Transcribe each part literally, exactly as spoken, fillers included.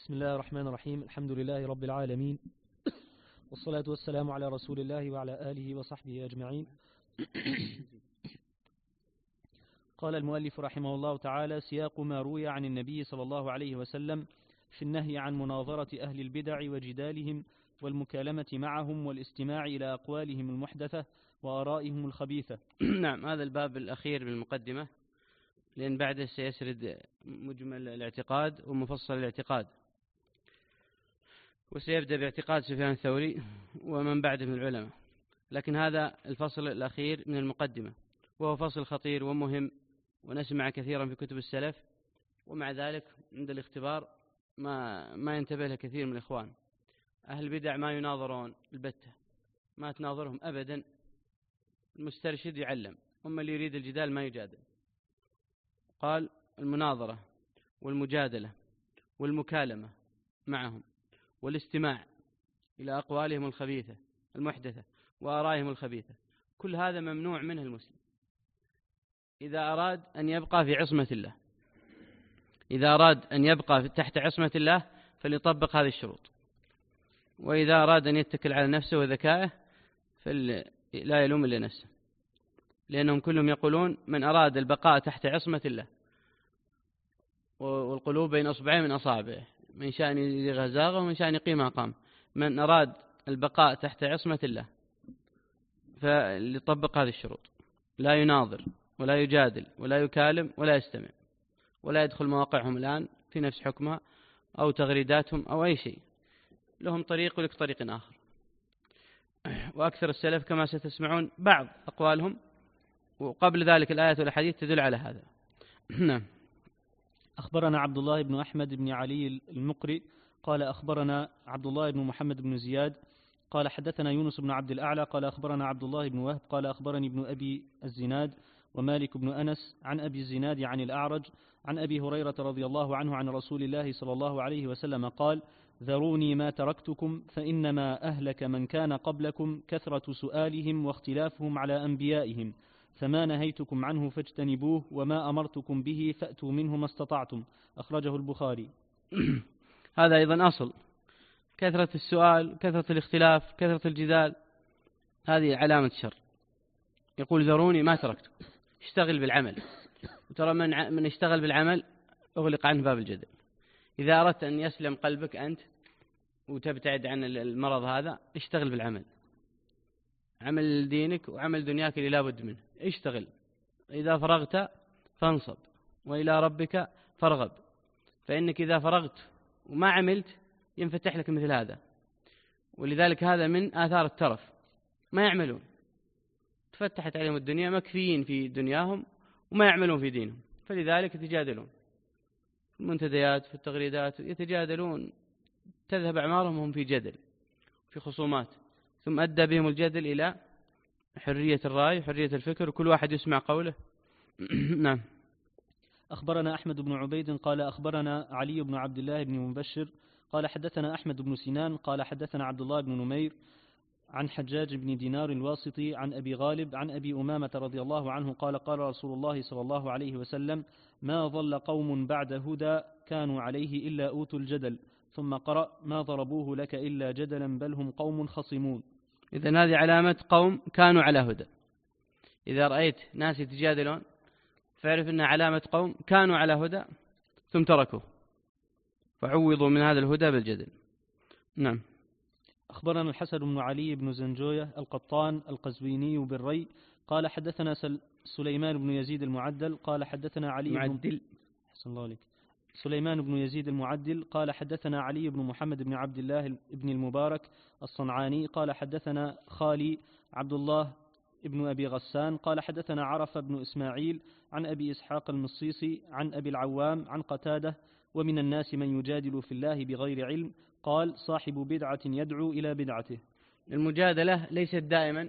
بسم الله الرحمن الرحيم. الحمد لله رب العالمين، والصلاة والسلام على رسول الله وعلى آله وصحبه أجمعين. قال المؤلف رحمه الله تعالى: سياق ما روي عن النبي صلى الله عليه وسلم في النهي عن مناظرة أهل البدع وجدالهم والمكالمة معهم والاستماع إلى أقوالهم المحدثة وآرائهم الخبيثة. نعم، هذا الباب الأخير بالمقدمة، لأن بعده سيسرد مجمل الاعتقاد ومفصل الاعتقاد، وسيبدأ باعتقاد سفيان الثوري ومن بعده من العلماء. لكن هذا الفصل الأخير من المقدمة، وهو فصل خطير ومهم، ونسمع كثيرا في كتب السلف، ومع ذلك عند الاختبار ما ما ينتبه له كثير من الإخوان. أهل البدع ما يناظرون البتة، ما تناظرهم أبدا. المسترشد يعلم، أما اللي يريد الجدال ما يجادل. قال: المناظرة والمجادلة والمكالمة معهم والاستماع إلى أقوالهم الخبيثة المحدثة وآرائهم الخبيثة، كل هذا ممنوع منه المسلم إذا أراد أن يبقى في عصمة الله. إذا أراد أن يبقى تحت عصمة الله فليطبق هذه الشروط، وإذا أراد أن يتكل على نفسه وذكائه فلا يلوم إلا نفسه، لأنهم كلهم يقولون: من أراد البقاء تحت عصمة الله، والقلوب بين أصبعين من أصابعه، من شأن يزيغ زاغه ومن شأن يقيم أقام. من أراد البقاء تحت عصمة الله فليطبق هذه الشروط: لا يناظر ولا يجادل ولا يكالم ولا يستمع، ولا يدخل مواقعهم الآن في نفس حكمها أو تغريداتهم أو أي شيء. لهم طريق ولك طريق آخر. وأكثر السلف كما ستسمعون بعض أقوالهم، وقبل ذلك الآيات والحديث تدل على هذا. نعم. أخبرنا عبد الله بن أحمد بن علي المقري قال أخبرنا عبد الله بن محمد بن زياد قال حدثنا يونس بن عبد الأعلى قال أخبرنا عبد الله بن وهب قال أخبرني ابن أبي الزناد ومالك بن أنس عن أبي الزناد عن الأعرج عن أبي هريرة رضي الله عنه عن رسول الله صلى الله عليه وسلم قال: ذروني ما تركتكم فإنما أهلك من كان قبلكم كثرة سؤالهم واختلافهم على أنبيائهم، فما نهيتكم عنه فاجتنبوه وما أمرتكم به فأتوا منه ما استطعتم. أخرجه البخاري. هذا أيضا أصل: كثرة السؤال، كثرة الاختلاف، كثرة الجدال، هذه علامة شر. يقول: ذروني ما تركتكم، اشتغل بالعمل. وترى من من اشتغل بالعمل أغلق عنه باب الجدل. إذا أردت أن يسلم قلبك أنت وتبتعد عن المرض هذا، اشتغل بالعمل، عمل دينك وعمل دنياك اللي لا بد منه. اشتغل، إذا فرغت فانصب، وإلى ربك فارغب، فإنك إذا فرغت وما عملت ينفتح لك مثل هذا. ولذلك هذا من آثار الترف، ما يعملون، تفتحت عليهم الدنيا، مكفيين في دنياهم وما يعملون في دينهم، فلذلك يتجادلون في المنتديات، في التغريدات، يتجادلون، تذهب أعمارهم وهم في جدل، في خصومات، ثم أدى بهم الجدل إلى حرية الرأي وحرية الفكر، وكل واحد يسمع قوله. نعم. أخبرنا أحمد بن عبيد قال أخبرنا علي بن عبد الله بن مبشر قال حدثنا أحمد بن سنان قال حدثنا عبد الله بن نمير عن حجاج بن دينار الواسطي عن أبي غالب عن أبي أمامة رضي الله عنه قال: قال رسول الله صلى الله عليه وسلم: ما ظل قوم بعد هدى كانوا عليه إلا أوتوا الجدل. ثم قرأ: ما ضربوه لك إلا جدلا بل هم قوم خصمون. إذن هذه علامة قوم كانوا على هدى. إذا رأيت ناس يتجادلون فاعرف أنها علامة قوم كانوا على هدى ثم تركوا فعوضوا من هذا الهدى بالجدل. نعم. أخبرنا الحسن بن علي بن زنجوية القطان القزويني بالري قال حدثنا سل... سليمان بن يزيد المعدل قال حدثنا علي معدل. بن حسن الله عليك. سليمان بن يزيد المعدل قال حدثنا علي بن محمد بن عبد الله بن المبارك الصنعاني قال حدثنا خالي عبد الله ابن أبي غسان قال حدثنا عرف بن إسماعيل عن أبي إسحاق المصيصي عن أبي العوام عن قتادة: ومن الناس من يجادل في الله بغير علم. قال: صاحب بدعة يدعو إلى بدعته. المجادلة ليست دائما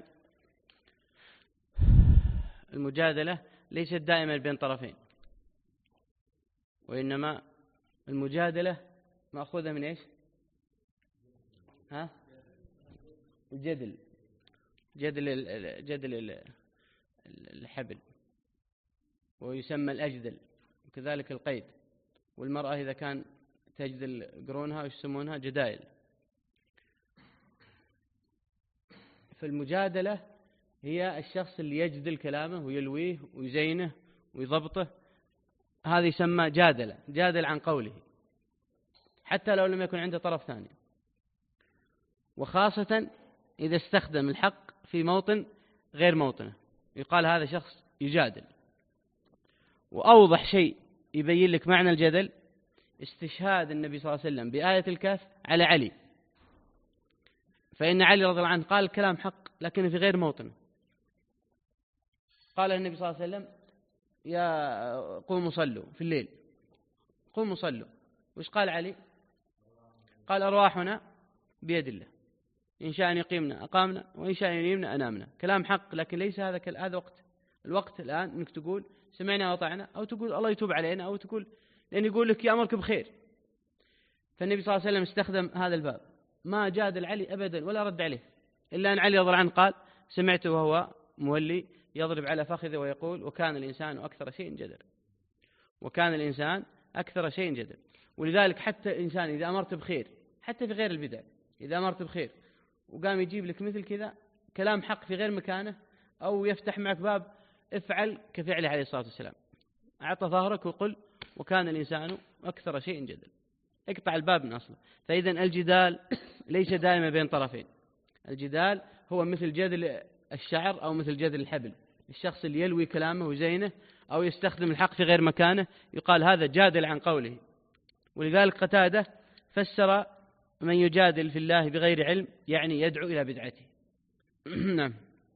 المجادلة ليست دائما بين طرفين، وإنما المجادلة مأخوذة من إيش؟ ها؟ الجدل، جدل جدل الحبل، ويسمى الأجدل، وكذلك القيد. والمرأة إذا كان تجدل يقرونها ويسمونها جدائل. فالمجادلة هي الشخص اللي يجدل كلامه ويلويه ويزينه ويضبطه، هذا يسمى جادلة، جادل عن قوله حتى لو لم يكن عنده طرف ثاني، وخاصة إذا استخدم الحق في موطن غير موطنه يقال هذا شخص يجادل. وأوضح شيء يبين لك معنى الجدل استشهاد النبي صلى الله عليه وسلم بآية الكهف على علي، فإن علي رضي الله عنه قال الكلام حق لكن في غير موطنه. قال النبي صلى الله عليه وسلم يا قوموا صلوا في الليل، قوموا صلوا. وش قال علي؟ قال أرواحنا بيد الله، إن شاء أن يقيمنا أقامنا وإن شاء أن ينيمنا أنامنا. كلام حق لكن ليس هذا هذا وقت الوقت الآن أنك تقول سمعنا وطعنا، أو تقول الله يتوب علينا، أو تقول لأن يقول لك يأمرك بخير. فالنبي صلى الله عليه وسلم استخدم هذا الباب، ما جادل علي أبدا ولا رد عليه، إلا أن علي رضي الله عنه قال سمعته وهو مولي يضرب على فخذه ويقول وكان الإنسان أكثر شيء جدل، وكان الإنسان أكثر شيء جدل. ولذلك حتى الإنسان إذا أمرت بخير، حتى في غير البدع، إذا أمرت بخير وقام يجيب لك مثل كذا كلام حق في غير مكانه، أو يفتح معك باب افعل كفعله عليه الصلاة والسلام، أعطى ظهرك وقل وكان الإنسان أكثر شيء جدل، اقطع الباب من أصله. فإذا الجدال ليس دائما بين طرفين، الجدال هو مثل جدل الشعر أو مثل جدل الحبل، الشخص اللي يلوي كلامه وزينه أو يستخدم الحق في غير مكانه يقال هذا جادل عن قوله. ولذلك قتادة فسر من يجادل في الله بغير علم يعني يدعو إلى بدعته. نعم.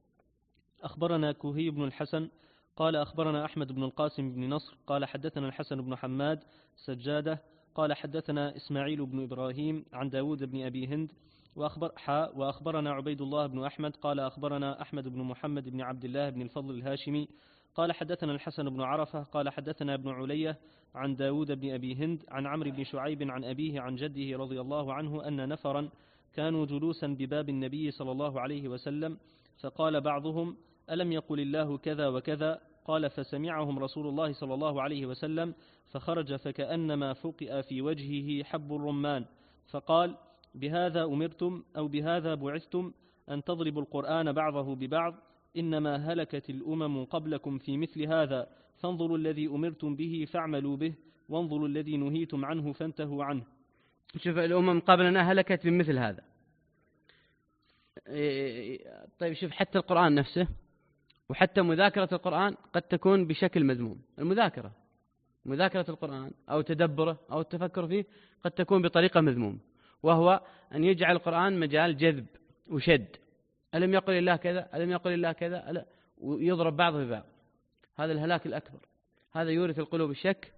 أخبرنا كوهي بن الحسن قال أخبرنا أحمد بن القاسم بن نصر قال حدثنا الحسن بن حماد سجادة قال حدثنا إسماعيل بن إبراهيم عن داود بن أبي هند وأخبر حاء وأخبرنا عبيد الله بن أحمد قال أخبرنا أحمد بن محمد بن عبد الله بن الفضل الهاشمي قال حدثنا الحسن بن عرفة قال حدثنا ابن علية عن داود بن أبي هند عن عمرو بن شعيب عن أبيه عن جده رضي الله عنه أن نفرا كانوا جلوسا بباب النبي صلى الله عليه وسلم فقال بعضهم ألم يقل الله كذا وكذا؟ قال فسمعهم رسول الله صلى الله عليه وسلم فخرج فكأنما فقئ في وجهه حب الرمان فقال بهذا أمرتم أو بهذا بعثتم أن تضربوا القرآن بعضه ببعض، إنما هلكت الأمم قبلكم في مثل هذا، فانظروا الذي أمرتم به فاعملوا به، وانظروا الذي نهيتم عنه فانتهوا عنه. شوف الأمم قبلنا هلكت بمثل هذا. طيب شوف حتى القرآن نفسه وحتى مذاكرة القرآن قد تكون بشكل مذموم. المذاكرة مذاكرة القرآن أو تدبره أو التفكر فيه قد تكون بطريقة مذموم، وهو أن يجعل القرآن مجال جذب وشد، ألم يقل الله كذا ألم يقل الله كذا ألا ويضرب بعضه ببعض. هذا الهلاك الأكبر، هذا يورث القلوب الشك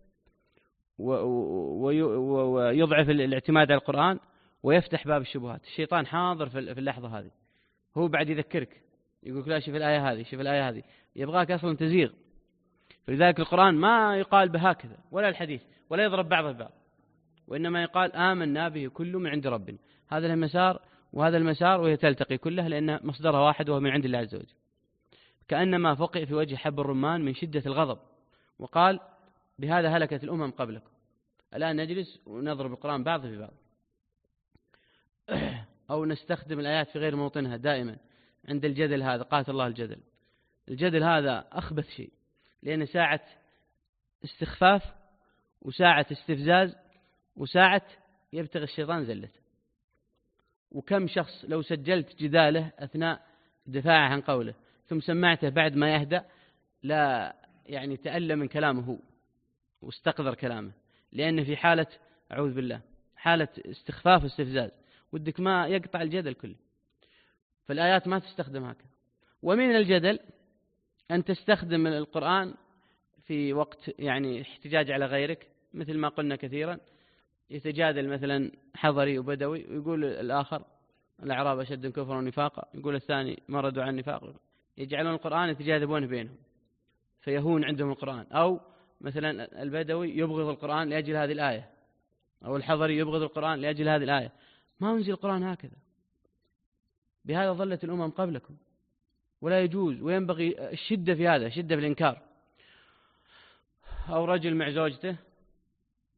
ويضعف الاعتماد على القرآن ويفتح باب الشبهات. الشيطان حاضر في اللحظة هذه، هو بعد يذكرك يقول لا شوف الآية هذه شوف الآية هذه، يبغاك أصلا تزيغ. فلذلك القرآن ما يقال بهكذا ولا الحديث ولا يضرب بعضه ببعض، وإنما يقال آمنا به كل من عند ربنا. هذا المسار وهذا المسار وهي تلتقي كلها لأن مصدرها واحد وهو من عند الله عز وجل. كأنما فقئ في وجه حب الرمان من شدة الغضب، وقال بهذا هلكت الأمم قبلكم. الآن نجلس ونضرب القرآن بعض في بعض أو نستخدم الآيات في غير موطنها دائما عند الجدل. هذا قاتل الله الجدل. الجدل هذا أخبث شيء، لأن ساعة استخفاف وساعة استفزاز وساعة يبتغي الشيطان زلته. وكم شخص لو سجلت جداله أثناء دفاعه عن قوله ثم سمعته بعد ما يهدأ لا يعني تألم من كلامه هو واستقذر كلامه، لأنه في حالة أعوذ بالله حالة استخفاف واستفزاز، ودك ما يقطع الجدل كله. فالآيات ما تستخدم هكذا. ومن الجدل أن تستخدم القرآن في وقت يعني احتجاج على غيرك، مثل ما قلنا كثيرا يتجادل مثلا حضري وبدوي ويقول الآخر الأعراب أشد كفرا ونفاقا، يقول الثاني مردوا عن النفاق، يجعلون القرآن يتجاذبون بينهم فيهون عندهم القرآن. أو مثلا البدوي يبغض القرآن لأجل هذه الآية، أو الحضري يبغض القرآن لأجل هذه الآية. ما أنزل القرآن هكذا، بهذا ظلت الأمم قبلكم، ولا يجوز وينبغي الشدة في هذا، شدة في الإنكار. أو رجل مع زوجته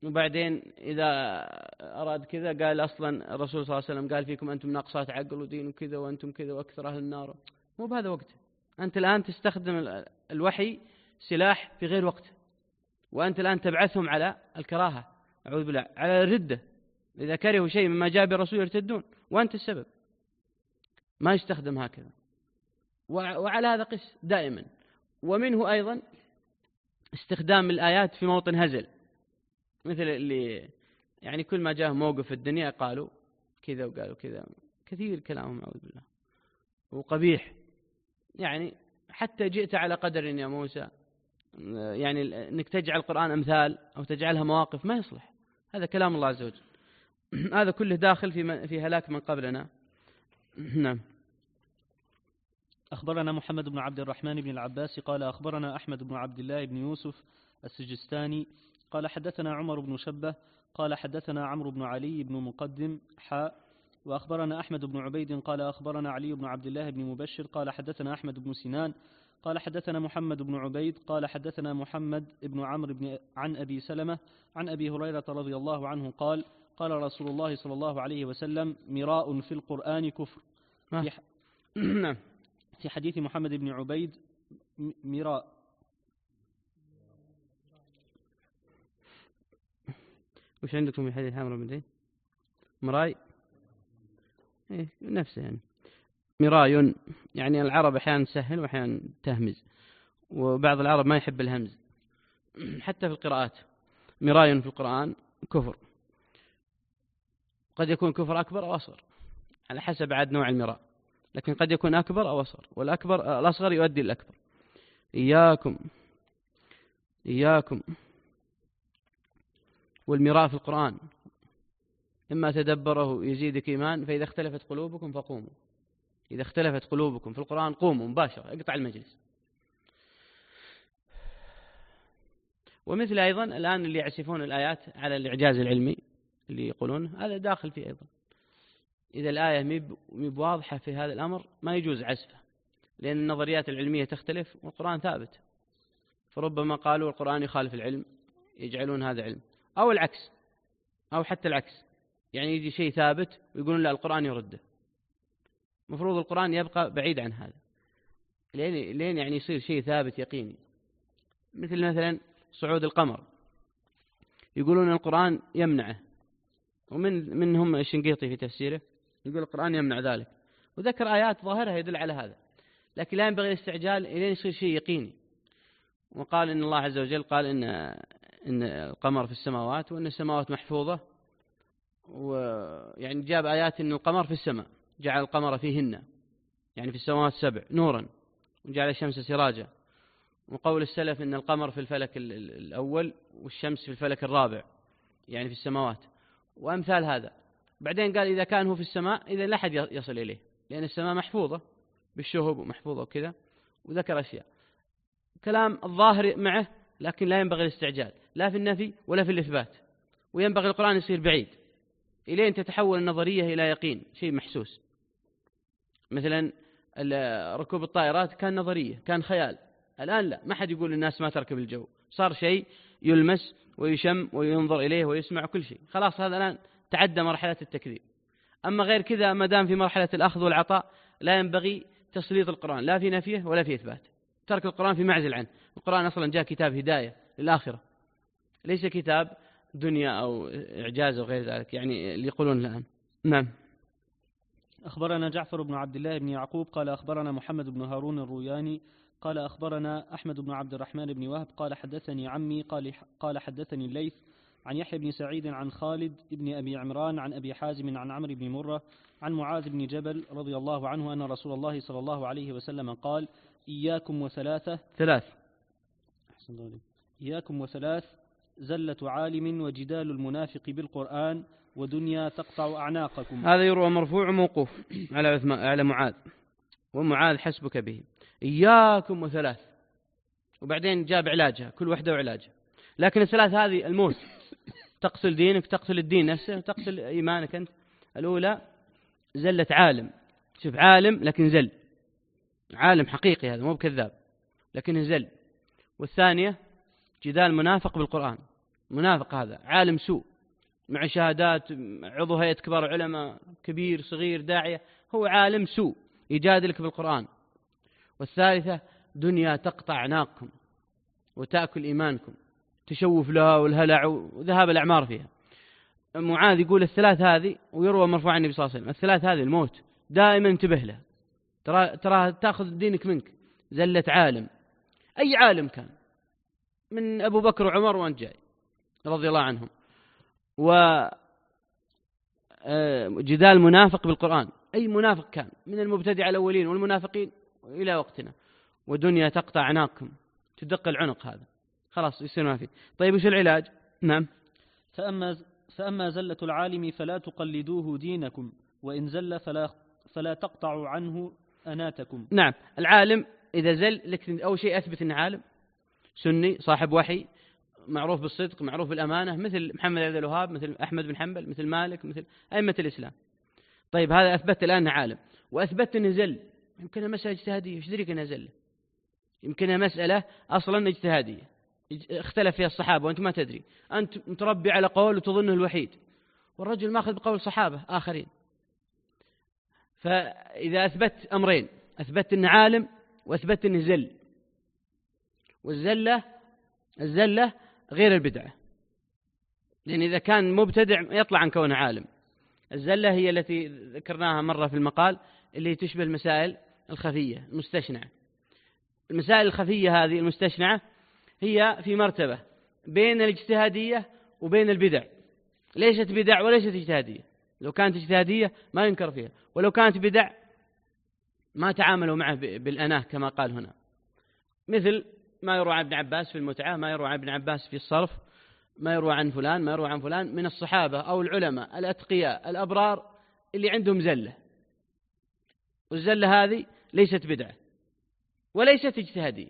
وبعدين إذا أراد كذا قال أصلا الرسول صلى الله عليه وسلم قال فيكم أنتم ناقصات عقل ودين وكذا وأنتم كذا وأكثر أهل النار. مو بهذا وقته. أنت الآن تستخدم الوحي سلاح في غير وقته، وأنت الآن تبعثهم على الكراهة، أعوذ بالله، على الردة. إذا كرهوا شيء مما جاء بالرسول يرتدون، وأنت السبب. ما يستخدم هكذا. وعلى هذا قس دائما. ومنه أيضا استخدام الآيات في موطن هزل، مثل اللي يعني كل ما جاء موقف في الدنيا قالوا كذا وقالوا كذا، كثير كلامهم أعوذ بالله وقبيح. يعني حتى جئت على قدر يا موسى، يعني أنك تجعل القرآن أمثال أو تجعلها مواقف ما يصلح. هذا كلام الله عز وجل. هذا كله داخل في في هلاك من قبلنا. نعم. أخبرنا محمد بن عبد الرحمن بن العباس قال أخبرنا أحمد بن عبد الله بن يوسف السجستاني قال حدثنا عمر بن شبة قال حدثنا عمرو بن علي بن مقدم حاء وأخبرنا أحمد بن عبيد قال أخبرنا علي بن عبد الله بن مبشر قال حدثنا أحمد بن سنان قال حدثنا محمد بن عبيد قال حدثنا محمد بن عمرو بن عن أبي سلمة عن أبي هريرة رضي الله عنه قال قال رسول الله صلى الله عليه وسلم مراء في القرآن كفر. في, ح... في حديث محمد بن عبيد مراء. وش عندكم في حديث عمرو بن زيد؟ مراي إيه نفسه يعني مراي، يعني العرب أحيانا تسهل وأحيانا تهمز، وبعض العرب ما يحب الهمز حتى في القراءات. مراي في القرآن كفر، قد يكون كفر أكبر أو أصغر على حسب عاد نوع المراء، لكن قد يكون أكبر أو أصغر، والأكبر الأصغر يؤدي الأكبر. إياكم إياكم والمراء في القرآن إما تدبره يزيدك إيمان، فإذا اختلفت قلوبكم فقوموا. إذا اختلفت قلوبكم في القرآن قوموا مباشرة، اقطع المجلس. ومثل أيضا الآن اللي يعسفون الآيات على الإعجاز العلمي اللي يقولون هذا داخل فيه أيضا. إذا الآية مب واضحة في هذا الأمر ما يجوز عزفه، لأن النظريات العلمية تختلف والقرآن ثابت، فربما قالوا القرآن يخالف العلم يجعلون هذا علم، أو العكس، أو حتى العكس، يعني يجي شيء ثابت ويقولون لا القرآن يرده. مفروض القرآن يبقى بعيد عن هذا لين لين يعني يصير شيء ثابت يقيني. مثل مثلا صعود القمر، يقولون القرآن يمنعه، ومن منهم الشنقيطي في تفسيره يقول القرآن يمنع ذلك، وذكر آيات ظاهرها يدل على هذا، لكن لا ينبغي الاستعجال لين يصير شيء يقيني. وقال إن الله عز وجل قال إن إن القمر في السماوات وإن السماوات محفوظة، ويعني جاب آيات إن القمر في السماء، جعل القمر فيهن يعني في السماوات السبع نورا، وجعل الشمس سراجا. وقول السلف إن القمر في الفلك الأول والشمس في الفلك الرابع يعني في السماوات، وأمثال هذا. بعدين قال إذا كان هو في السماء إذا لا أحد يصل إليه، لأن السماء محفوظة بالشهب ومحفوظة وكذا، وذكر أشياء كلام الظاهر معه، لكن لا ينبغي الاستعجال لا في النفي ولا في الإثبات، وينبغي القرآن يصير بعيد إلين تتحول النظرية إلى يقين، شيء محسوس. مثلا ركوب الطائرات كان نظرية، كان خيال، الآن لا، ما حد يقول للناس ما تركب الجو، صار شيء يلمس ويشم وينظر إليه ويسمع كل شيء، خلاص هذا الآن تعدى مرحلة التكذيب. أما غير كذا ما دام في مرحلة الأخذ والعطاء لا ينبغي تسليط القرآن لا في نفيه ولا في إثبات، ترك القرآن في معزل عنه. القرآن أصلا جاء كتاب هداية للآخرة، ليس كتاب دنيا أو إعجاز أو غير ذلك، يعني اللي يقولون الآن. نعم. أخبرنا جعفر بن عبد الله بن يعقوب قال أخبرنا محمد بن هارون الروياني قال أخبرنا أحمد بن عبد الرحمن بن وهب قال حدثني عمي قال قال حدثني الليث عن يحيى بن سعيد عن خالد بن أبي عمران عن أبي حازم عن عمرو بن مرة عن معاذ بن جبل رضي الله عنه أن رسول الله صلى الله عليه وسلم قال إياكم وثلاثة ثلاث إياكم وثلاث زلة عالم وجدال المنافق بالقرآن ودنيا تقطع أعناقكم. هذا يروى مرفوع وموقوف على عثمان على معاذ، ومعاذ حسبك به. إياكم وثلاث، وبعدين جاب علاجها كل واحدة وعلاجها، لكن الثلاث هذه الموت، تقتل دينك، تقتل الدين نفسه، تقتل إيمانك أنت. الأولى زلة عالم، شوف عالم لكن زل، عالم حقيقي هذا مو بكذاب لكنه زل. والثانية جدال منافق بالقرآن، منافق هذا عالم سوء مع شهادات، عضو هيئة كبار علماء، كبير صغير داعية، هو عالم سوء يجادلك بالقرآن. والثالثة دنيا تقطع عناقكم وتأكل إيمانكم، تشوف لها والهلع وذهاب الأعمار فيها. معاذ يقول الثلاث هذه، ويروى مرفوع عن النبي صلى الله عليه وسلم، الثلاث هذه الموت دائما انتبه له، ترى ترى تأخذ دينك منك. زلة عالم، أي عالم كان، من أبو بكر وعمر وأنت جاي رضي الله عنهم، وجدال منافق بالقرآن، أي منافق كان من المبتدع الأولين والمنافقين إلى وقتنا. ودنيا تقطع عناقكم، تدق العنق، هذا خلاص يصير ما فيه. طيب وش العلاج؟ نعم. فأما فأما زلة العالم فلا تقلدوه دينكم، وإن زل فلا فلا تقطعوا عنه أناتكم. نعم، العالم إذا زل لك أول شيء أثبت أنه عالم سني صاحب وحي، معروف بالصدق، معروف بالأمانة، مثل محمد بن الوهاب، مثل أحمد بن حنبل، مثل مالك، مثل أئمة الإسلام. طيب هذا أثبت الآن أنه عالم، وأثبت أنه زل. يمكنها مسألة اجتهادية، ايش تدريك أنها زل؟ يمكنها مسألة أصلا اجتهادية اختلف فيها الصحابة وأنت ما تدري، أنت متربي على قول وتظنه الوحيد، والرجل ماخذ بقول صحابة آخرين. فإذا أثبت أمرين، أثبت أنه عالم وأثبت أنه زل. والزلة الزلة غير البدعة، لأن إذا كان مبتدع يطلع عن كونه عالم. الزلة هي التي ذكرناها مرة في المقال، اللي تشبه المسائل الخفية المستشنعة. المسائل الخفية هذه المستشنعة هي في مرتبة بين الاجتهادية وبين البدع، ليست بدع وليست اجتهادية. لو كانت اجتهادية ما ينكر فيها، ولو كانت بدع ما تعاملوا معه بالأناه كما قال هنا، مثل ما يروى عن ابن عباس في المتعة، ما يروى عن ابن عباس في الصرف، ما يروى عن فلان، ما يروى عن فلان من الصحابة أو العلماء الأتقياء الأبرار اللي عندهم زلة. والزلة هذه ليست بدعة وليست اجتهادية،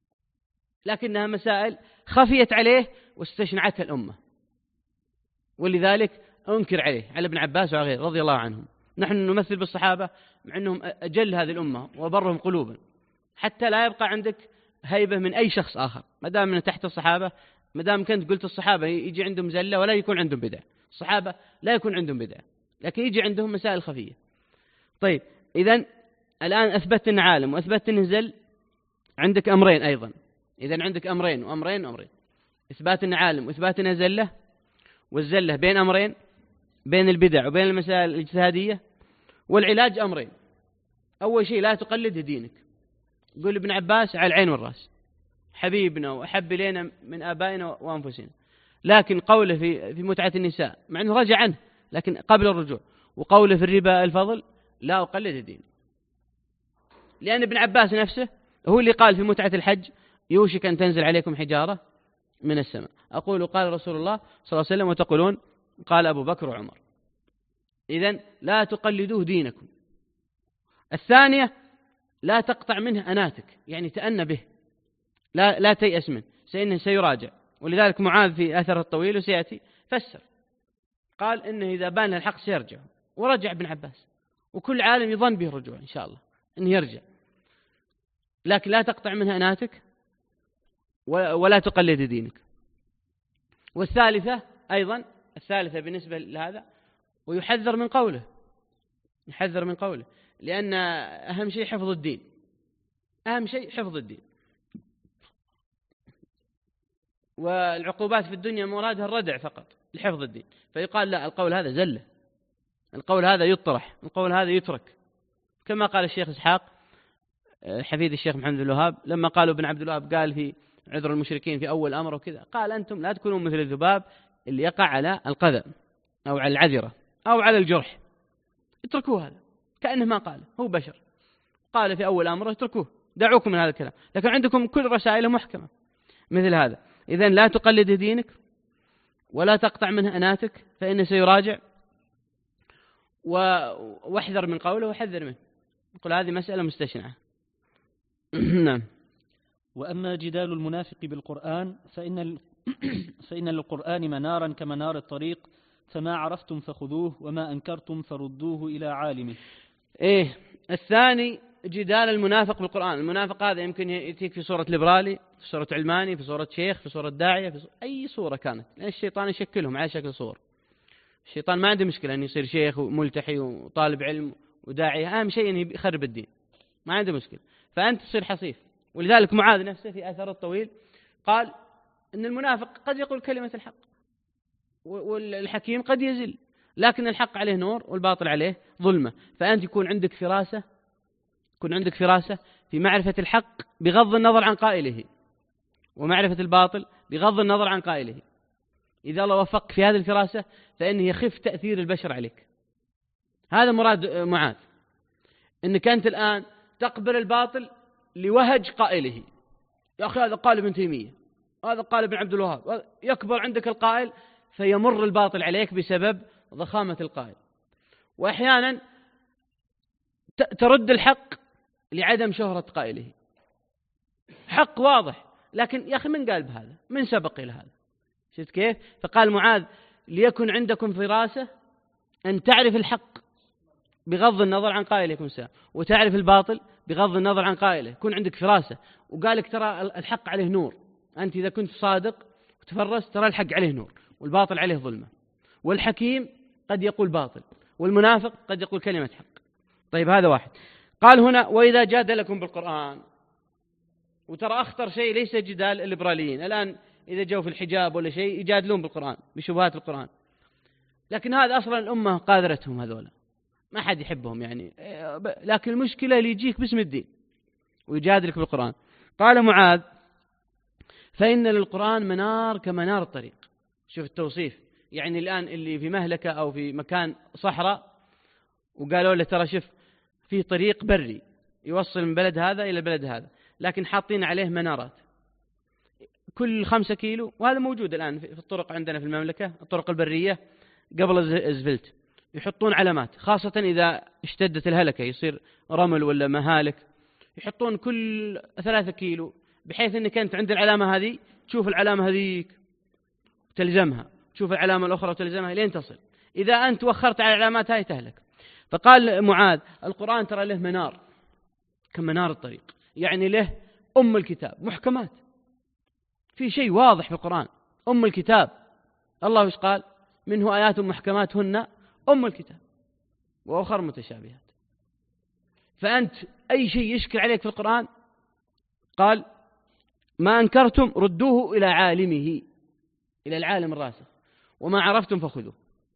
لكنها مسائل خفيت عليه واستشنعتها الأمة، ولذلك أنكر عليه على ابن عباس وغيره رضي الله عنهم. نحن نمثل بالصحابة مع أنهم أجل هذه الأمة وبرهم قلوبا، حتى لا يبقى عندك هيبة من أي شخص آخر ما دام من تحت الصحابة. ما دام كنت قلت الصحابة يجي عندهم زلة ولا يكون عندهم بدع، الصحابة لا يكون عندهم بدع لكن يجي عندهم مسائل خفية. طيب إذن الآن أثبت أنه عالم وأثبت أنه زل، عندك أمرين أيضا. إذن عندك أمرين وأمرين وأمرين، إثبات أنه عالم وإثبات أنه زلة. والزلة بين أمرين، بين البدع وبين المسائل الاجتهادية. والعلاج أمرين، أول شيء لا تقلد دينك. يقول ابن عباس على العين والرأس، حبيبنا وأحب إلينا من آبائنا وأنفسنا، لكن قوله في في متعة النساء مع أنه رجع عنه لكن قبل الرجوع، وقوله في الربا الفضل لا أقلد الدين، لأن ابن عباس نفسه هو اللي قال في متعة الحج يوشك أن تنزل عليكم حجارة من السماء. أقول قال رسول الله صلى الله عليه وسلم وتقولون قال أبو بكر وعمر. إذن لا تقلدوه دينكم. الثانية لا تقطع منه أناتك، يعني تأنى به، لا لا تيأس منه، فإنه سيراجع. ولذلك معاذ في أثره الطويل وسيأتي فسر قال إنه إذا بان الحق سيرجع، ورجع ابن عباس، وكل عالم يظن به الرجوع إن شاء الله إنه يرجع، لكن لا تقطع منها أناتك ولا تقلد دينك. والثالثة أيضا، الثالثة بالنسبة لهذا، ويحذر من قوله، يحذر من قوله لأن أهم شيء حفظ الدين، أهم شيء حفظ الدين. والعقوبات في الدنيا مرادها الردع فقط لحفظ الدين، فيقال لا، القول هذا زلة، القول هذا يطرح، القول هذا يترك، كما قال الشيخ إسحاق حفيد الشيخ محمد بن الوهاب لما قالوا ابن عبد الوهاب قال في عذر المشركين في أول أمر وكذا، قال أنتم لا تكونوا مثل الذباب اللي يقع على القذى أو على العذرة أو على الجرح، اتركوه هذا كأنه ما قال، هو بشر قال في أول أمر، اتركوه، دعوكم من هذا الكلام، لكن عندكم كل رسائله محكمة مثل هذا. إذن لا تقلد دينك ولا تقطع منه أناتك فإنه سيراجع، واحذر من قوله وحذر منه. يقول هذه مسألة مستشنعة. نعم. وأما جدال المنافق بالقرآن فإن ال... فإن للقرآن منارا كمنار الطريق، فما عرفتم فخذوه وما أنكرتم فردوه إلى عالمه. إيه الثاني جدال المنافق بالقرآن. المنافق هذا يمكن يأتيك في صورة ليبرالي، في صورة علماني، في صورة شيخ، في صورة داعية، في صورة أي صورة كانت، لأن الشيطان يشكلهم على شكل صور. الشيطان ما عنده مشكلة أن يصير شيخ وملتحي وطالب علم وداعية، أهم شيء أن يخرب الدين، ما عنده مشكلة. فأنت تصير حصيف. ولذلك معاذ نفسه في أثر الطويل قال أن المنافق قد يقول كلمة الحق، والحكيم قد يزل، لكن الحق عليه نور والباطل عليه ظلمة. فأنت يكون عندك فراسة، يكون عندك فراسة في معرفة الحق بغض النظر عن قائله، ومعرفة الباطل بغض النظر عن قائله. إذا الله وفقك في هذه الفراسة فإنه يخف تأثير البشر عليك. هذا مراد معاذ، إنك أنت الآن تقبل الباطل لوهج قائله. يا أخي هذا قال ابن تيمية، هذا قال ابن عبد الوهاب، يكبر عندك القائل فيمر الباطل عليك بسبب ضخامة القائل. وأحيانا ترد الحق لعدم شهرة قائله، حق واضح لكن يا أخي من قال بهذا؟ من سبق إلى هذا؟ شفت كيف؟ فقال معاذ ليكن عندكم فراسة أن تعرف الحق بغض النظر عن قائله يكون ساعة، وتعرف الباطل بغض النظر عن قائله، يكون عندك فراسة. وقالك ترى الحق عليه نور، أنت إذا كنت صادق وتفرس ترى الحق عليه نور والباطل عليه ظلمة. والحكيم قد يقول باطل، والمنافق قد يقول كلمة حق. طيب هذا واحد. قال هنا وإذا جادلكم بالقرآن. وترى أخطر شيء ليس جدال الليبراليين الآن، إذا جو في الحجاب ولا شيء يجادلون بالقرآن بشبهات القرآن، لكن هذا أصلا الأمة قادرتهم هذولا، ما حد يحبهم يعني. لكن المشكلة اللي يجيك باسم الدين ويجادلك بالقرآن. قال معاذ فإن للقرآن منار كمنار الطريق. شوف التوصيف، يعني الآن اللي في مهلكة أو في مكان صحراء وقالوا له ترى شوف في طريق بري يوصل من بلد هذا إلى البلد هذا، لكن حاطين عليه منارات كل خمسة كيلو. وهذا موجود الآن في الطرق عندنا في المملكة، الطرق البرية قبل الزفلت يحطون علامات، خاصة إذا اشتدت الهلكة يصير رمل ولا مهالك، يحطون كل ثلاثة كيلو، بحيث أنك أنت عند العلامة هذه تشوف العلامة هذيك تلزمها، تشوف العلامة الأخرى وتلزمها لين تصل. إذا أنت وخرت على العلامات هاي تهلك. فقال معاذ القرآن ترى له منار كمنار الطريق، يعني له أم الكتاب محكمات، في شيء واضح في القرآن أم الكتاب. الله إيش قال؟ منه آيات محكمات هن أم الكتاب وأخر متشابهات. فأنت أي شيء يشكل عليك في القرآن قال ما أنكرتم ردوه إلى عالمه، إلى العالم الراسخ، وما عرفتم فخذوه.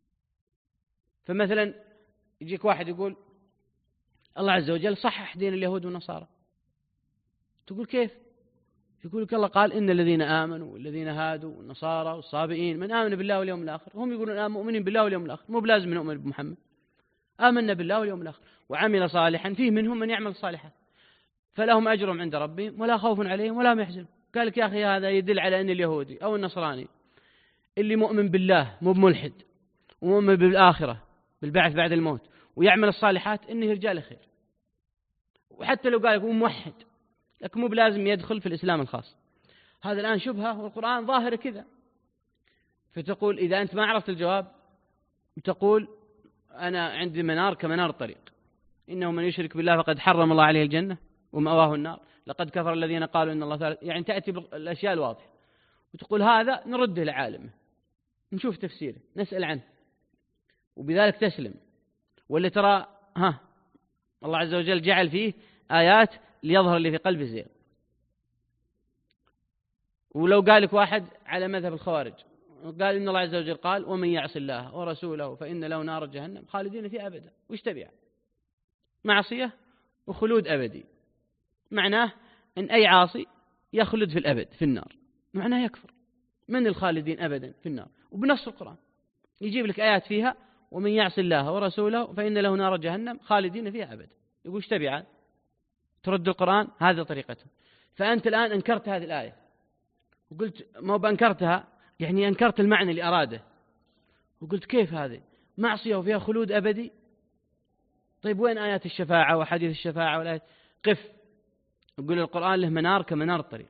فمثلا يجيك واحد يقول الله عز وجل صحح دين اليهود والنصارى، تقول كيف؟ يقول لك الله قال إن الذين آمنوا والذين هادوا والنصارى والصابئين من آمن بالله واليوم الآخر. هم يقولون مؤمنين بالله واليوم الآخر، مو بلازم نؤمن بمحمد، آمنا بالله واليوم الآخر وعمل صالحا، فيه منهم من يعمل صالحا فلهم أجرهم عند ربهم ولا خوف عليهم ولا هم يحزنون. قال لك يا أخي هذا يدل على أن اليهودي أو النصراني اللي مؤمن بالله مو بملحد ومؤمن بالآخرة بالبعث بعد الموت ويعمل الصالحات إنه رجال خير. وحتى لو قال لك هو موحد لكن مو بلازم يدخل في الإسلام الخاص. هذا الآن شبهة والقرآن ظاهر كذا. فتقول إذا أنت ما عرفت الجواب تقول أنا عندي منار كمنار الطريق، إنه من يشرك بالله فقد حرم الله عليه الجنة ومأواه النار، لقد كفر الذين قالوا إن الله ثالث. يعني تأتي بالأشياء الواضحة وتقول هذا نرده لعالمه، نشوف تفسيره، نسأل عنه، وبذلك تسلم. واللي ترى ها الله عز وجل جعل فيه آيات ليظهر اللي في قلب الزيغ. ولو قال لك واحد على مذهب الخوارج قال إن الله عز وجل قال ومن يعص الله ورسوله فإن له نار جهنم خالدين فيها أبدا، وش تبيع؟ معصية وخلود أبدي، معناه أن أي عاصي يخلد في الأبد في النار، معناه يكفر. من الخالدين أبدا في النار؟ وبنص القرآن يجيب لك آيات فيها ومن يعص الله ورسوله فإن له نار جهنم خالدين فيها أبدا. يقول ايش تبيع؟ ترد القرآن؟ هذا طريقته. فأنت الآن أنكرت هذه الآية وقلت ما بأنكرتها يعني أنكرت المعنى اللي أراده، وقلت كيف هذه معصية وفيها خلود أبدي؟ طيب وين آيات الشفاعة وحديث الشفاعة والآيات؟ قف، يقول القرآن له منار كمنار الطريق.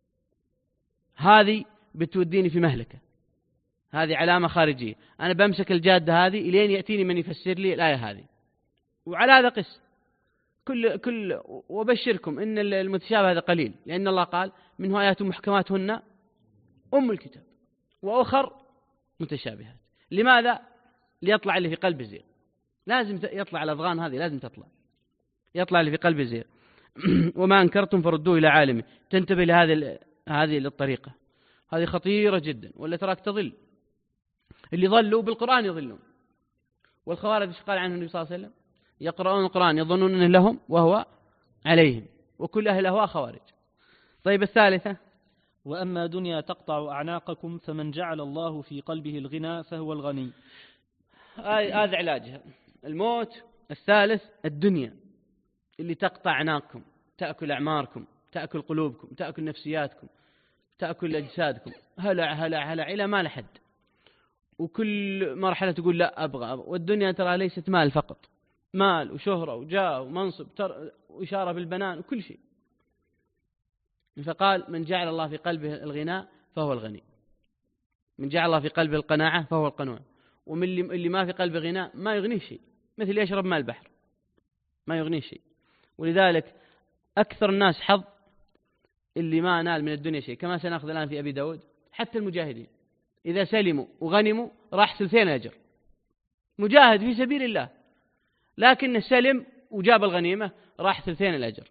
هذه بتوديني في مهلكة، هذه علامة خارجية، أنا بمسك الجادة هذه إلين يأتيني من يفسر لي الآية هذه. وعلى هذا قس، كل كل وبشركم إن المتشابه هذا قليل، لأن الله قال منه آيات محكمات هن أم الكتاب وأخر متشابهات. لماذا؟ ليطلع اللي في قلب الزيغ، لازم يطلع الأضغان هذه، لازم تطلع، يطلع اللي في قلب الزيغ. وما أنكرتم فردوه إلى عالمه. تنتبه لهذه هذه الطريقة، هذه خطيرة جدا، ولا تراك تضل. اللي ضلوا بالقرآن يضلون. والخوارج ايش قال عنه النبي صلى الله عليه وسلم؟ يقرؤون القرآن يظنون أنه لهم وهو عليهم، وكل أهل الأهواء خوارج. طيب الثالثة: وأما دنيا تقطع أعناقكم فمن جعل الله في قلبه الغنى فهو الغني. هذا علاجها الموت. الثالث الدنيا اللي تقطع أعناقكم، تأكل أعماركم، تأكل قلوبكم، تأكل نفسياتكم، تأكل أجسادكم، هلع هلع هلع إلى ما لحد. وكل مرحلة تقول لا أبغى, أبغى. والدنيا ترى ليست مال فقط، مال وشهرة وجاه ومنصب وإشارة بالبنان وكل شيء. فقال من جعل الله في قلبه الغناء فهو الغني، من جعل الله في قلبه القناعة فهو القنوع. ومن اللي ما في قلبه غناء ما يغنيه شيء، مثل يشرب ماء البحر ما يغنيه شيء. ولذلك أكثر الناس حظ اللي ما نال من الدنيا شيء، كما سنأخذ الآن في أبي داود. حتى المجاهدين إذا سلموا وغنموا راح ثلثين أجر، مجاهد في سبيل الله، لكن سلم وجاب الغنيمة راح ثلثين الأجر.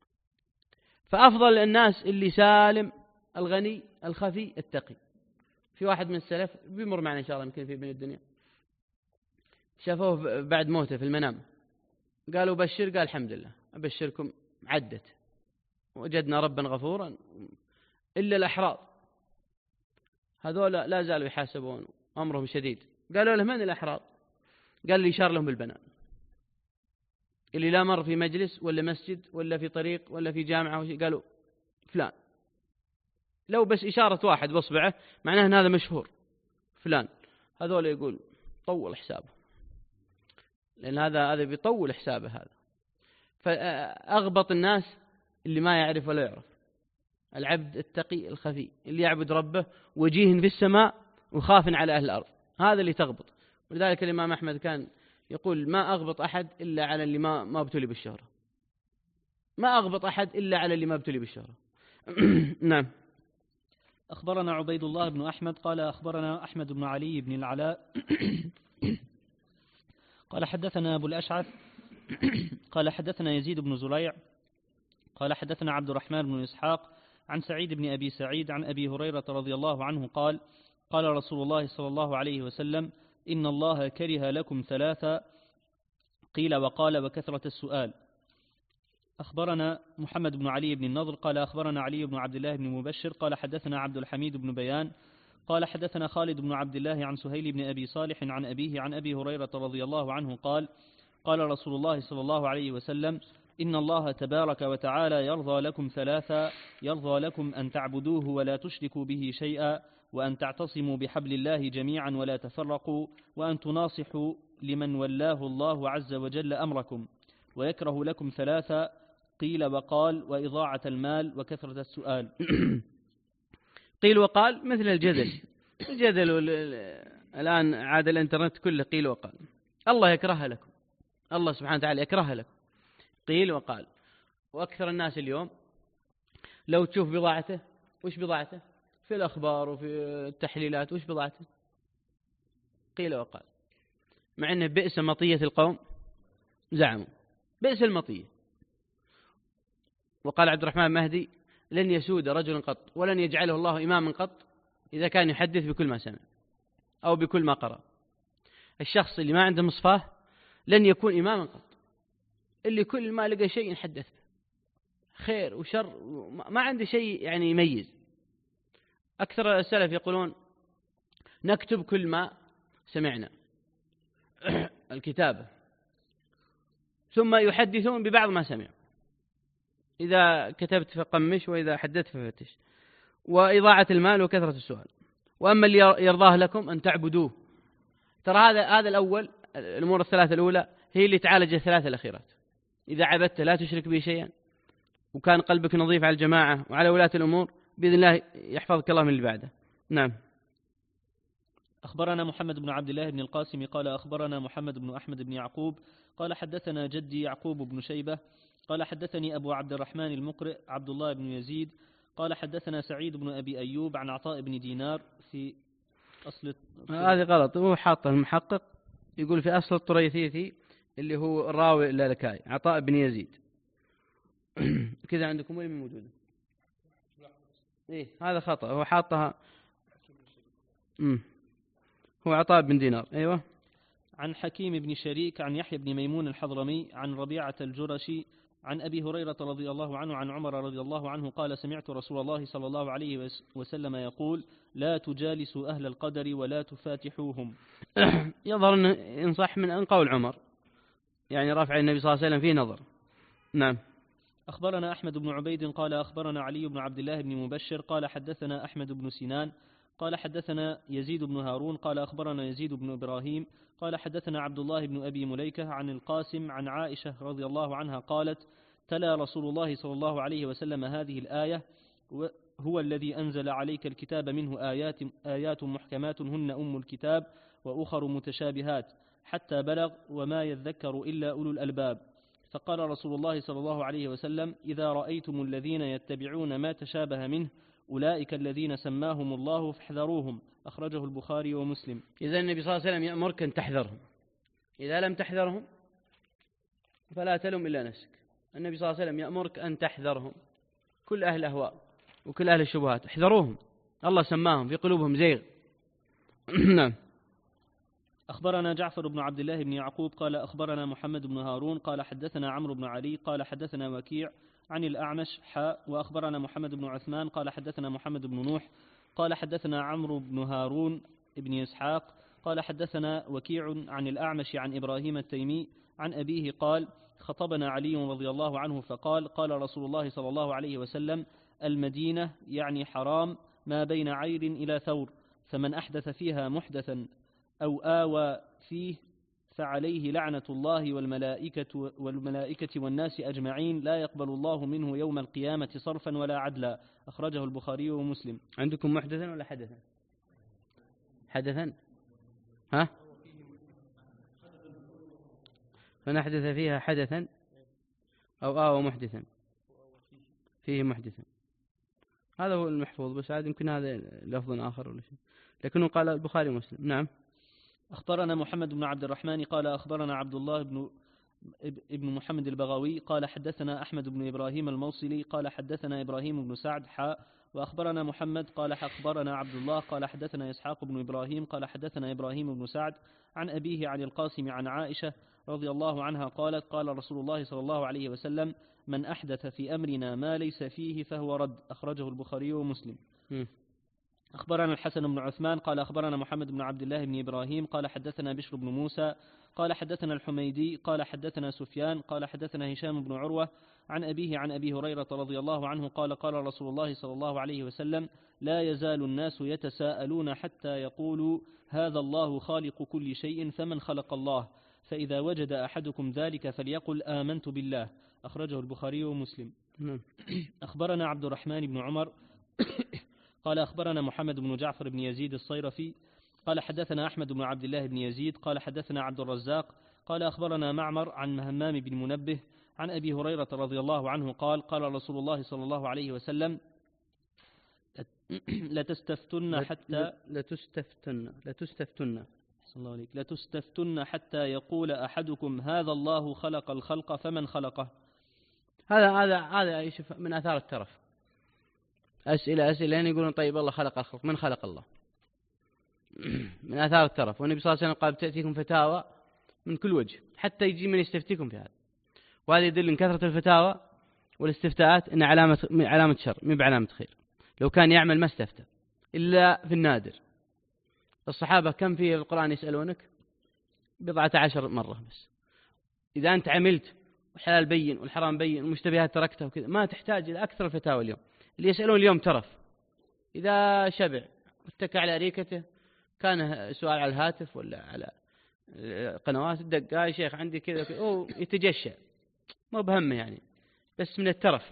فأفضل الناس اللي سالم الغني الخفي التقي. في واحد من السلف بيمر معنا إن شاء الله يمكن في بين الدنيا، شافوه بعد موته في المنام، قالوا بشر، قال الحمد لله أبشركم عدت وجدنا ربا غفورا. إلا الأحرار هذول لا زالوا يحاسبون، أمرهم شديد. قالوا له من الأحرار؟ قال لي يشار لهم بالبنان، اللي لا مر في مجلس ولا مسجد ولا في طريق ولا في جامعة، قالوا فلان. لو بس إشارة واحد بصبعه معناه أن هذا مشهور فلان. هذول يقول طول حسابه، لأن هذا هذا بيطول حسابه هذا. فأغبط الناس اللي ما يعرف ولا يعرف، العبد التقي الخفي اللي يعبد ربه وجيه في السماء وخاف على أهل الأرض، هذا اللي تغبط. ولذلك الإمام أحمد كان يقول ما أغبط أحد إلا على اللي ما ما ابتلي بالشهرة، ما أغبط أحد إلا على اللي ما ابتلي بالشهرة. نعم. أخبرنا عبيد الله بن أحمد قال أخبرنا أحمد بن علي بن العلاء قال حدثنا أبو الأشعث قال حدثنا يزيد بن زريع قال حدثنا عبد الرحمن بن إسحاق عن سعيد بن أبي سعيد عن أبي هريرة رضي الله عنه قال قال رسول الله صلى الله عليه وسلم إن الله كره لكم ثلاثة قيل وقال وكثرة السؤال. أخبرنا محمد بن علي بن النضر قال أخبرنا علي بن عبد الله بن مبشر قال حدثنا عبد الحميد بن بيان قال حدثنا خالد بن عبد الله عن سهيل بن أبي صالح عن أبيه عن أبي هريرة رضي الله عنه قال قال رسول الله صلى الله عليه وسلم إن الله تبارك وتعالى يرضى لكم ثلاثة، يرضى لكم أن تعبدوه ولا تشركوا به شيئا، وأن تعتصموا بحبل الله جميعا ولا تفرقوا، وأن تناصحوا لمن ولاه الله عز وجل أمركم. ويكره لكم ثلاثة قيل وقال وإضاعة المال وكثرة السؤال. قيل وقال مثل الجدل، الجدل الآن عاد الانترنت كله قيل وقال. الله يكرهها لكم، الله سبحانه وتعالى يكرهها لكم، قيل وقال. وأكثر الناس اليوم لو تشوف بضاعته، وش بضاعته؟ في الأخبار وفي التحليلات، وش بضاعته؟ قيل وقال. مع أنه بئس مطية القوم زعموا، بئس المطية. وقال عبد الرحمن مهدي لن يسود رجل قط ولن يجعله الله إماما قط إذا كان يحدث بكل ما سمع أو بكل ما قرأ. الشخص اللي ما عنده مصفاه لن يكون إماما قط، اللي كل ما لقى شيء يحدث به خير وشر، ما عنده شيء يعني يميز. أكثر السلف يقولون نكتب كل ما سمعنا الكتابة، ثم يحدثون ببعض ما سمعوا، إذا كتبت فقمش وإذا حدثت ففتش. وإضاعة المال وكثرة السؤال. وأما اللي يرضاه لكم أن تعبدوه، ترى هذا هذا الأول، الأمور الثلاثة الأولى هي اللي تعالج الثلاثة الأخيرات. إذا عبدت لا تشرك به شيئا، وكان قلبك نظيف على الجماعة وعلى ولاة الأمور، بإذن الله يحفظك الله من اللي بعده. نعم. أخبرنا محمد بن عبد الله بن القاسم قال أخبرنا محمد بن أحمد بن يعقوب قال حدثنا جدي يعقوب بن شيبة قال حدثني أبو عبد الرحمن المقرئ عبد الله بن يزيد قال حدثنا سعيد بن أبي أيوب عن عطاء بن دينار في أصل. هذه غلط، هو حاطه المحقق يقول في أصل الطريثيثي اللي هو الراوي اللالكائي عطاء بن يزيد. كذا عندكم وين موجودة؟ إيه هذا خطأ، هو حاطها امم هو عطاء بن دينار. أيوة. عن حكيم بن شريك عن يحيى بن ميمون الحضرمي عن ربيعة الجرشي عن أبي هريرة رضي الله عنه عن عمر رضي الله عنه قال سمعت رسول الله صلى الله عليه وسلم يقول لا تجالسوا أهل القدر ولا تفاتحوهم. يظهر أنه ينصح من قول عمر، يعني رافع النبي صلى الله عليه وسلم فيه نظر. نعم. أخبرنا أحمد بن عبيد قال أخبرنا علي بن عبد الله بن مبشر قال حدثنا أحمد بن سنان قال حدثنا يزيد بن هارون قال أخبرنا يزيد بن إبراهيم قال حدثنا عبد الله بن أبي مليكة عن القاسم عن عائشة رضي الله عنها قالت تلا رسول الله صلى الله عليه وسلم هذه الآية هو الذي أنزل عليك الكتاب منه آيات, آيات محكمات هن أم الكتاب وأخر متشابهات حتى بلغ وما يذكر إلا أولو الألباب. فقال رسول الله صلى الله عليه وسلم إذا رأيتم الذين يتبعون ما تشابه منه أولئك الذين سماهم الله فاحذروهم. أخرجه البخاري ومسلم. إذا النبي صلى الله عليه وسلم يأمرك أن تحذرهم، إذا لم تحذرهم فلا تلوم إلا نفسك. النبي صلى الله عليه وسلم يأمرك أن تحذرهم، كل أهل الأهواء وكل أهل الشبهات احذروهم، الله سماهم في قلوبهم زيغ. نعم. أخبرنا جعفر بن عبد الله بن يعقوب قال أخبرنا محمد بن هارون قال حدثنا عمرو بن علي قال حدثنا وكيع عن الأعمش حاء وأخبرنا محمد بن عثمان قال حدثنا محمد بن نوح قال حدثنا عمرو بن هارون بن إسحاق قال حدثنا وكيع عن الأعمش عن إبراهيم التيمي عن أبيه قال خطبنا علي رضي الله عنه فقال قال رسول الله صلى الله عليه وسلم المدينة يعني حرام ما بين عير إلى ثور، فمن أحدث فيها محدثا أو آوى فيه فعليه لعنة الله والملائكة, والملائكة والناس أجمعين لا يقبل الله منه يوم القيامة صرفا ولا عدلا. أخرجه البخاري ومسلم. عندكم محدثا ولا حدثا؟ حدثا. ها؟ فنحدث فيها حدثا أو آوى محدثا فيه محدثا، هذا هو المحفوظ، بس عاد يمكن هذا لفظ آخر ولا شيء، لكنه قال البخاري ومسلم. نعم. أخبرنا محمد بن عبد الرحمن قال أخبرنا عبد الله بن ابن محمد البغوي قال حدثنا أحمد بن إبراهيم الموصلي قال حدثنا إبراهيم بن سعد حاء وأخبرنا محمد قال أخبرنا عبد الله قال حدثنا إسحاق بن إبراهيم قال حدثنا إبراهيم بن سعد عن أبيه عن القاسم عن عائشة رضي الله عنها قالت قال رسول الله صلى الله عليه وسلم من أحدث في أمرنا ما ليس فيه فهو رد. أخرجه البخاري ومسلم. م. أخبرنا الحسن بن عثمان قال أخبرنا محمد بن عبد الله بن إبراهيم قال حدثنا بشر بن موسى قال حدثنا الحميدي قال حدثنا سفيان قال حدثنا هشام بن عروة عن أبيه عن أبي هريرة رضي الله عنه قال قال رسول الله صلى الله عليه وسلم لا يزال الناس يتساءلون حتى يقولوا هذا الله خالق كل شيء فمن خلق الله، فإذا وجد أحدكم ذلك فليقل آمنت بالله. أخرجه البخاري ومسلم. أخبرنا عبد الرحمن بن عمر قال أخبرنا محمد بن جعفر بن يزيد الصيرفي قال حدثنا أحمد بن عبد الله بن يزيد قال حدثنا عبد الرزاق قال أخبرنا معمر عن همام بن منبه عن أبي هريرة رضي الله عنه قال قال رسول الله صلى الله عليه وسلم لتستفتن حتى لتستفتن لتستفتن صلى الله عليك لتستفتن حتى يقول أحدكم هذا الله خلق الخلق فمن خلقه. هذا هذا هذا من آثار الترف، أسئلة أسئلة يعني يقولون طيب الله خلق الخلق، من خلق الله؟ من آثار الترف. والنبي صلى الله عليه وسلم قال تأتيكم فتاوى من كل وجه حتى يجي من يستفتيكم في هذا، وهذا يدل أن كثرة الفتاوى والاستفتاءات إن علامة علامة شر مو بعلامة خير. لو كان يعمل ما استفتى إلا في النادر. الصحابة كم في القرآن يسألونك؟ بضعة عشر مرة بس. إذا أنت عملت والحلال بين والحرام بين والمشتبهات تركتها وكذا ما تحتاج إلى أكثر الفتاوى اليوم. اللي يسألون اليوم ترف، إذا شبع واتكى على أريكته كان سؤال على الهاتف ولا على قنوات الدق يا شيخ عندي كذا أو يتجشع ما بهمه يعني، بس من الترف.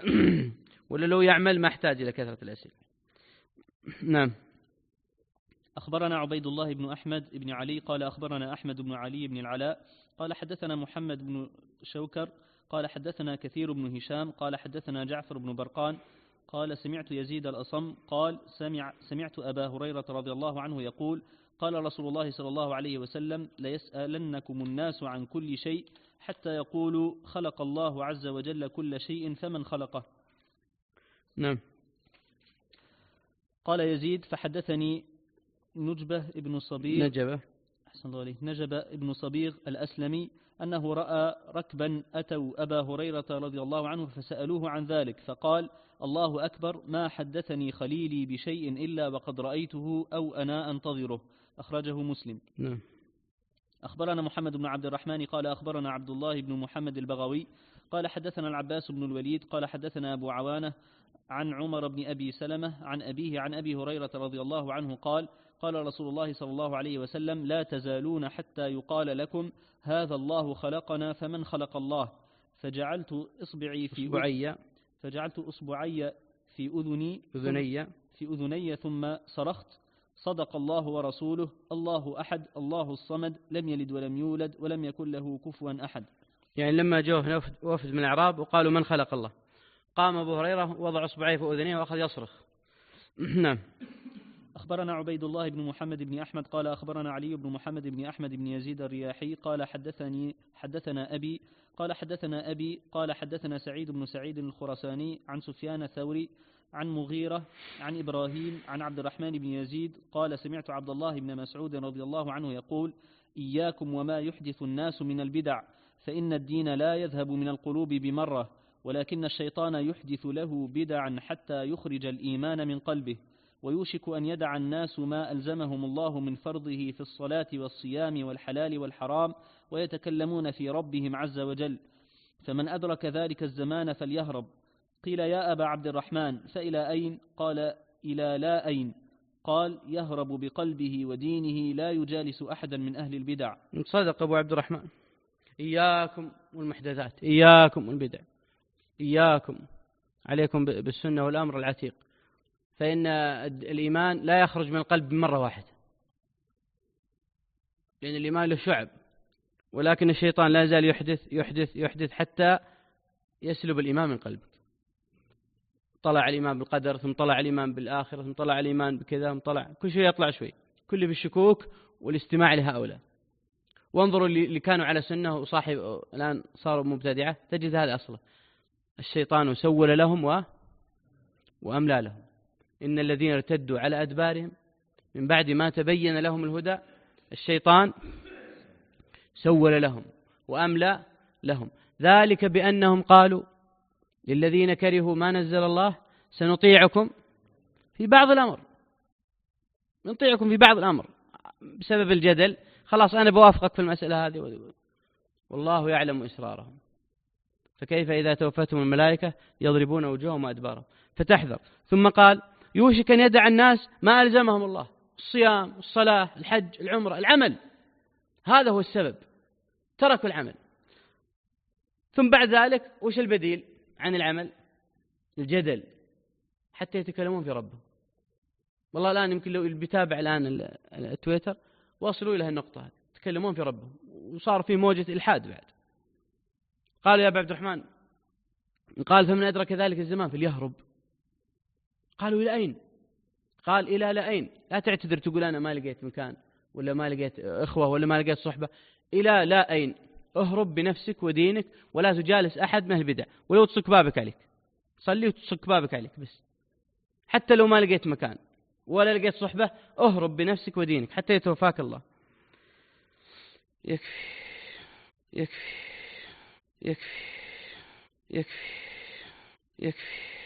ولا لو يعمل ما احتاج إلى كثرة الأسئلة. نعم. أخبرنا عبيد الله بن أحمد بن علي قال أخبرنا أحمد بن علي بن العلاء قال حدثنا محمد بن شوكر قال حدثنا كثير بن هشام قال حدثنا جعفر بن برقان قال سمعت يزيد الأصم قال سمع سمعت أبا هريرة رضي الله عنه يقول قال رسول الله صلى الله عليه وسلم ليسألنكم الناس عن كل شيء حتى يقولوا خلق الله عز وجل كل شيء فمن خلقه. نعم. قال يزيد فحدثني نجبة ابن صبيغ نجبة أحسن الله عليه نجبة ابن صبيغ الأسلمي أنه رأى ركبا أتوا أبا هريرة رضي الله عنه فسألوه عن ذلك فقال الله أكبر ما حدثني خليلي بشيء إلا وقد رأيته أو أنا أنتظره. أخرجه مسلم. نعم. أخبرنا محمد بن عبد الرحمن قال أخبرنا عبد الله بن محمد البغوي قال حدثنا العباس بن الوليد قال حدثنا أبو عوانة عن عمر بن أبي سلمة عن أبيه عن أبي هريرة رضي الله عنه قال قال رسول الله صلى الله عليه وسلم لا تزالون حتى يقال لكم هذا الله خلقنا فمن خلق الله فجعلت إصبعي في أصبعي فجعلت أصبعي في أذني أذني في أذني ثم صرخت صدق الله ورسوله الله أحد الله الصمد لم يلد ولم يولد ولم يكن له كفوا أحد. يعني لما جوه وفد من الأعراب وقالوا من خلق الله قام أبو هريرة وضع أصبعيه في أذنيه وأخذ يصرخ. نعم. أخبرنا عبيد الله بن محمد بن أحمد قال أخبرنا علي بن محمد بن أحمد بن يزيد الرياحي قال حدثني حدثنا أبي قال حدثنا أبي قال حدثنا سعيد بن سعيد الخرساني عن سفيان الثوري عن مغيرة عن إبراهيم عن عبد الرحمن بن يزيد قال سمعت عبد الله بن مسعود رضي الله عنه يقول إياكم وما يحدث الناس من البدع فإن الدين لا يذهب من القلوب بمرة ولكن الشيطان يحدث له بدعا حتى يخرج الإيمان من قلبه ويوشك أن يدع الناس ما ألزمهم الله من فرضه في الصلاة والصيام والحلال والحرام ويتكلمون في ربهم عز وجل فمن أدرك ذلك الزمان فليهرب. قيل يا أبا عبد الرحمن فإلى أين؟ قال إلى لا أين. قال يهرب بقلبه ودينه لا يجالس أحدا من أهل البدع. صدق أبو عبد الرحمن. إياكم والمحدثات إياكم والبدع إياكم عليكم بالسنة والأمر العتيق فإن الإيمان لا يخرج من القلب مرة واحدة لأن الإيمان له شعب ولكن الشيطان لا يزال يحدث يحدث يحدث حتى يسلب الإيمان من قلبك. طلع الإيمان بالقدر ثم طلع الإيمان بالآخرة ثم طلع الإيمان بكذا ثم طلع كل شيء يطلع شوي كله بالشكوك والاستماع لهؤلاء. وانظروا اللي كانوا على سنة وصاحب الآن صاروا مبتدعة تجد هذا أصله الشيطان سول لهم و... وأملى لهم. إن الذين ارتدوا على أدبارهم من بعد ما تبين لهم الهدى الشيطان سول لهم وأملى لهم ذلك بأنهم قالوا للذين كرهوا ما نزل الله سنطيعكم في بعض الأمر نطيعكم في بعض الأمر بسبب الجدل خلاص أنا بوافقك في المسألة هذه والله يعلم إسرارهم فكيف إذا توفتهم الملائكة يضربون وجوههم وأدبارهم فتحذر. ثم قال يوشك أن يدع الناس ما ألزمهم الله الصيام الصلاة الحج العمرة العمل هذا هو السبب تركوا العمل. ثم بعد ذلك وش البديل عن العمل؟ الجدل حتى يتكلمون في ربهم. والله الآن يمكن لو بيتابع الآن التويتر وصلوا إلى النقطة هذه يتكلمون في ربهم وصار في موجة إلحاد بعد. قالوا يا أبا عبد الرحمن قال فمن أدرك ذلك الزمان فليهرب. قالوا إلى أين؟ قال إلى لا أين. لا تعتذر تقول أنا ما لقيت مكان ولا ما لقيت إخوة ولا ما لقيت صحبة. إلى لا أين. اهرب بنفسك ودينك ولا تجالس أحد من البدع ولو تصك بابك عليك صلي وتصك بابك عليك بس حتى لو ما لقيت مكان ولا لقيت صحبة اهرب بنفسك ودينك حتى يتوفاك الله. يكفي يكفي يكفي يكفي يكفي